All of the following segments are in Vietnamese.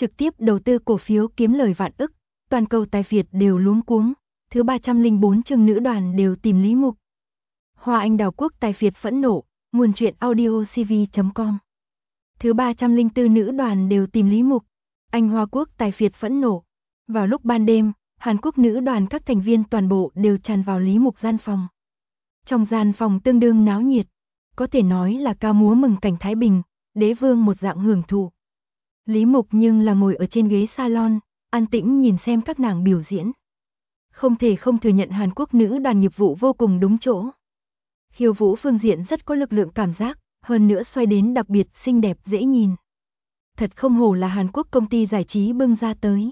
trực tiếp đầu tư cổ phiếu kiếm lời vạn ức, toàn cầu tài phiệt đều luống cuống. Thứ 304 chương nữ đoàn đều tìm Lý Mục. Hoa Anh Đào Quốc tài phiệt phẫn nộ, nguồn truyện audio cv.com. Thứ 304 nữ đoàn đều tìm Lý Mục. Anh Hoa Quốc tài phiệt phẫn nộ. Vào lúc ban đêm, Hàn Quốc nữ đoàn các thành viên toàn bộ đều tràn vào Lý Mục gian phòng. Trong gian phòng tương đương náo nhiệt, có thể nói là ca múa mừng cảnh Thái Bình, đế vương một dạng hưởng thụ. Lý Mục nhưng là ngồi ở trên ghế salon, an tĩnh nhìn xem các nàng biểu diễn. Không thể không thừa nhận Hàn Quốc nữ đoàn nghiệp vụ vô cùng đúng chỗ. Khiêu vũ phương diện rất có lực lượng cảm giác, hơn nữa xoay đến đặc biệt xinh đẹp dễ nhìn. Thật không hổ là Hàn Quốc công ty giải trí bưng ra tới.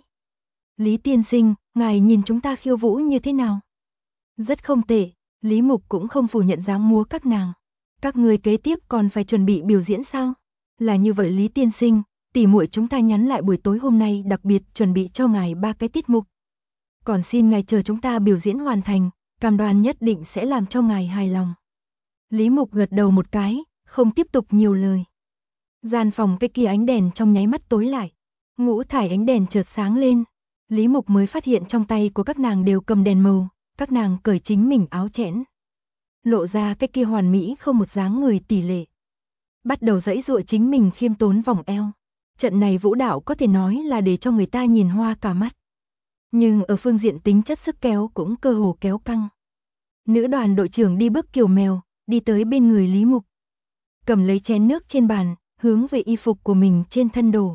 Lý tiên sinh, ngài nhìn chúng ta khiêu vũ như thế nào? Rất không tệ, Lý Mục cũng không phủ nhận dáng múa các nàng. Các người kế tiếp còn phải chuẩn bị biểu diễn sao? Là như vậy Lý tiên sinh, tỉ muội chúng ta nhắn lại buổi tối hôm nay đặc biệt chuẩn bị cho ngài 3 cái tiết mục. Còn xin ngài chờ chúng ta biểu diễn hoàn thành, cam đoan nhất định sẽ làm cho ngài hài lòng. Lý Mục gật đầu một cái, không tiếp tục nhiều lời. Gian phòng cái kia ánh đèn trong nháy mắt tối lại. Ngũ thải ánh đèn chợt sáng lên. Lý Mục mới phát hiện trong tay của các nàng đều cầm đèn màu, các nàng cởi chính mình áo chẽn. Lộ ra cái kia hoàn mỹ không một dáng người tỷ lệ. Bắt đầu giãy giụa chính mình khiêm tốn vòng eo. Trận này vũ đạo có thể nói là để cho người ta nhìn hoa cả mắt. Nhưng ở phương diện tính chất sức kéo cũng cơ hồ kéo căng. Nữ đoàn đội trưởng đi bước kiểu mèo, đi tới bên người Lý Mục. Cầm lấy chén nước trên bàn, hướng về y phục của mình trên thân đổ.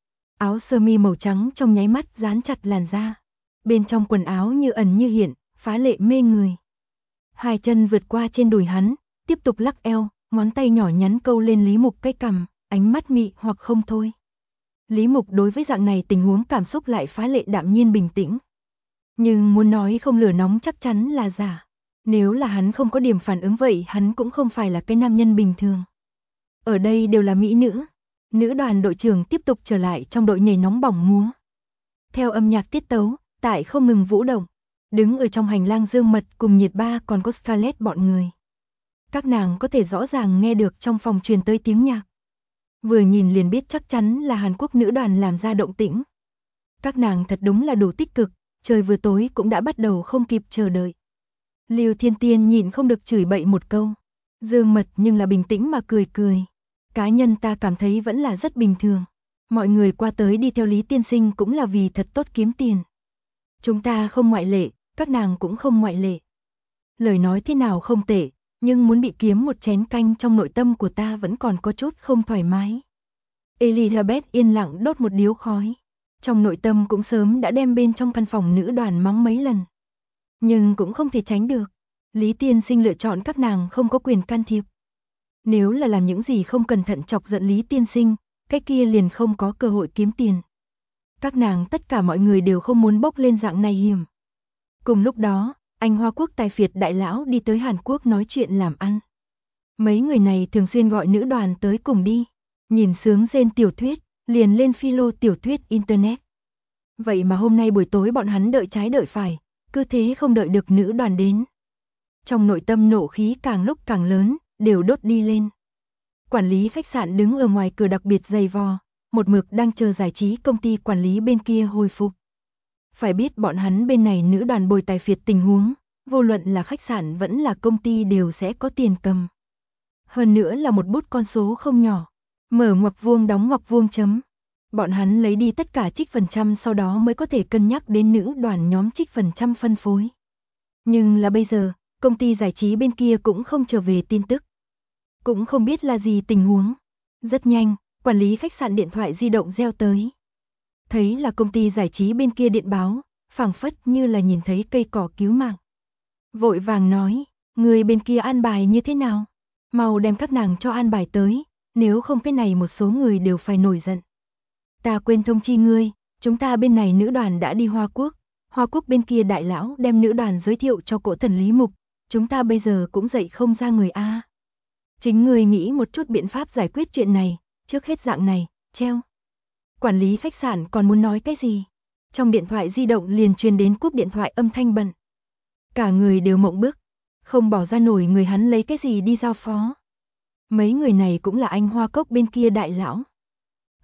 Áo sơ mi màu trắng trong nháy mắt dán chặt làn da. Bên trong quần áo như ẩn như hiện, phá lệ mê người. Hai chân vượt qua trên đùi hắn, tiếp tục lắc eo, ngón tay nhỏ nhắn câu lên Lý Mục cái cằm, ánh mắt mị hoặc không thôi. Lý Mục đối với dạng này tình huống cảm xúc lại phá lệ đạm nhiên bình tĩnh. Nhưng muốn nói không lửa nóng chắc chắn là giả. Nếu là hắn không có điểm phản ứng vậy hắn cũng không phải là cái nam nhân bình thường. Ở đây đều là mỹ nữ. Nữ đoàn đội trưởng tiếp tục trở lại trong đội nhảy nóng bỏng múa. Theo âm nhạc tiết tấu, tại không ngừng vũ động. Đứng ở trong hành lang Dương Mật cùng Nhiệt Ba còn có Scarlett bọn người. Các nàng có thể rõ ràng nghe được trong phòng truyền tới tiếng nhạc. Vừa nhìn liền biết chắc chắn là Hàn Quốc nữ đoàn làm ra động tĩnh. Các nàng thật đúng là đủ tích cực, trời vừa tối cũng đã bắt đầu không kịp chờ đợi. Lưu Thiên Tiên nhịn không được chửi bậy một câu. Dương Mật nhưng là bình tĩnh mà cười cười. Cá nhân ta cảm thấy vẫn là rất bình thường. Mọi người qua tới đi theo Lý tiên sinh cũng là vì thật tốt kiếm tiền. Chúng ta không ngoại lệ, các nàng cũng không ngoại lệ. Lời nói thế nào không tệ, nhưng muốn bị kiếm một chén canh trong nội tâm của ta vẫn còn có chút không thoải mái. Elizabeth yên lặng đốt một điếu khói. Trong nội tâm cũng sớm đã đem bên trong căn phòng nữ đoàn mắng mấy lần. Nhưng cũng không thể tránh được. Lý tiên sinh lựa chọn các nàng không có quyền can thiệp. Nếu là làm những gì không cẩn thận chọc giận Lý tiên sinh, cái kia liền không có cơ hội kiếm tiền. Các nàng tất cả mọi người đều không muốn bốc lên dạng này hiểm. Cùng lúc đó, anh Hoa Quốc tài phiệt đại lão đi tới Hàn Quốc nói chuyện làm ăn. Mấy người này thường xuyên gọi nữ đoàn tới cùng đi. Nhìn sướng rên tiểu thuyết, liền lên philo tiểu thuyết internet. Vậy mà hôm nay buổi tối bọn hắn đợi trái đợi phải, cứ thế không đợi được nữ đoàn đến. Trong nội tâm nộ khí càng lúc càng lớn, đều đốt đi lên. Quản lý khách sạn đứng ở ngoài cửa đặc biệt dày vò, một mực đang chờ giải trí công ty quản lý bên kia hồi phục. Phải biết bọn hắn bên này nữ đoàn bồi tài phiệt tình huống, vô luận là khách sạn vẫn là công ty đều sẽ có tiền cầm. Hơn nữa là một bút con số không nhỏ. Mở ngoặc vuông đóng ngoặc vuông chấm. Bọn hắn lấy đi tất cả trích phần trăm sau đó mới có thể cân nhắc đến nữ đoàn nhóm trích phần trăm phân phối. Nhưng là bây giờ, công ty giải trí bên kia cũng không trở về tin tức. Cũng không biết là gì tình huống. Rất nhanh, quản lý khách sạn điện thoại di động reo tới. Thấy là công ty giải trí bên kia điện báo, phảng phất như là nhìn thấy cây cỏ cứu mạng. Vội vàng nói, người bên kia an bài như thế nào? Mau đem các nàng cho an bài tới, nếu không cái này một số người đều phải nổi giận. Ta quên thông chi ngươi, chúng ta bên này nữ đoàn đã đi Hoa Quốc. Hoa Quốc bên kia đại lão đem nữ đoàn giới thiệu cho cổ thần Lý Mục. Chúng ta bây giờ cũng dậy không ra người a. Chính ngươi nghĩ một chút biện pháp giải quyết chuyện này, trước hết dạng này, treo. Quản lý khách sạn còn muốn nói cái gì? Trong điện thoại di động liền truyền đến cúp điện thoại âm thanh bận. Cả người đều mộng bức, không bỏ ra nổi người hắn lấy cái gì đi giao phó. Mấy người này cũng là anh Hoa Cốc bên kia đại lão.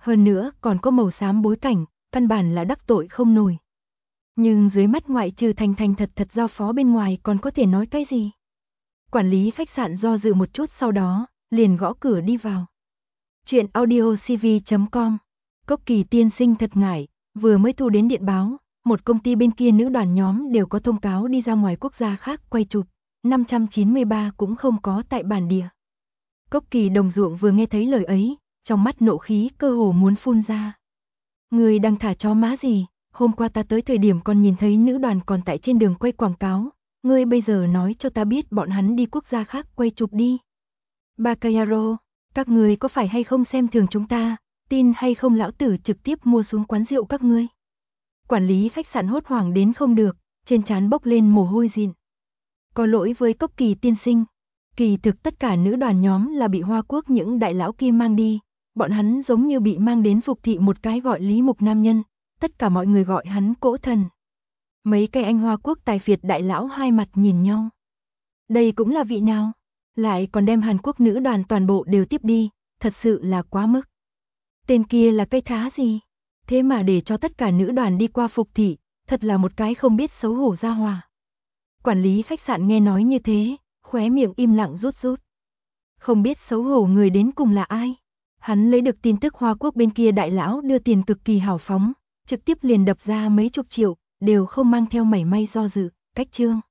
Hơn nữa còn có màu xám bối cảnh, căn bản là đắc tội không nổi. Nhưng dưới mắt ngoại trừ thành thật giao phó bên ngoài còn có thể nói cái gì? Quản lý khách sạn do dự một chút sau đó, liền gõ cửa đi vào. Chuyện audiocv.com. Cốc Kỳ tiên sinh thật ngại, vừa mới thu đến điện báo, một công ty bên kia nữ đoàn nhóm đều có thông cáo đi ra ngoài quốc gia khác quay chụp, 593 cũng không có tại bản địa. Cốc Kỳ đồng ruộng vừa nghe thấy lời ấy, trong mắt nộ khí cơ hồ muốn phun ra. Người đang thả chó má gì, hôm qua ta tới thời điểm còn nhìn thấy nữ đoàn còn tại trên đường quay quảng cáo, ngươi bây giờ nói cho ta biết bọn hắn đi quốc gia khác quay chụp đi. Bacayaro, các người có phải hay không xem thường chúng ta, tin hay không lão tử trực tiếp mua xuống quán rượu các ngươi. Quản lý khách sạn hốt hoảng đến không được, trên trán bốc lên mồ hôi dịn. Có lỗi với Cốc Kỳ tiên sinh, kỳ thực tất cả nữ đoàn nhóm là bị Hoa Quốc những đại lão kia mang đi, bọn hắn giống như bị mang đến phục thị một cái gọi Lý Mục nam nhân, tất cả mọi người gọi hắn cỗ thần. Mấy cây anh Hoa Quốc tài phiệt đại lão hai mặt nhìn nhau. Đây cũng là vị nào? Lại còn đem Hàn Quốc nữ đoàn toàn bộ đều tiếp đi, thật sự là quá mức. Tên kia là cây thá gì? Thế mà để cho tất cả nữ đoàn đi qua phục thị, thật là một cái không biết xấu hổ ra hòa. Quản lý khách sạn nghe nói như thế, khóe miệng im lặng rút rút. Không biết xấu hổ người đến cùng là ai? Hắn lấy được tin tức Hoa Quốc bên kia đại lão đưa tiền cực kỳ hào phóng, trực tiếp liền đập ra mấy chục triệu, đều không mang theo mảy may do dự, cách trương.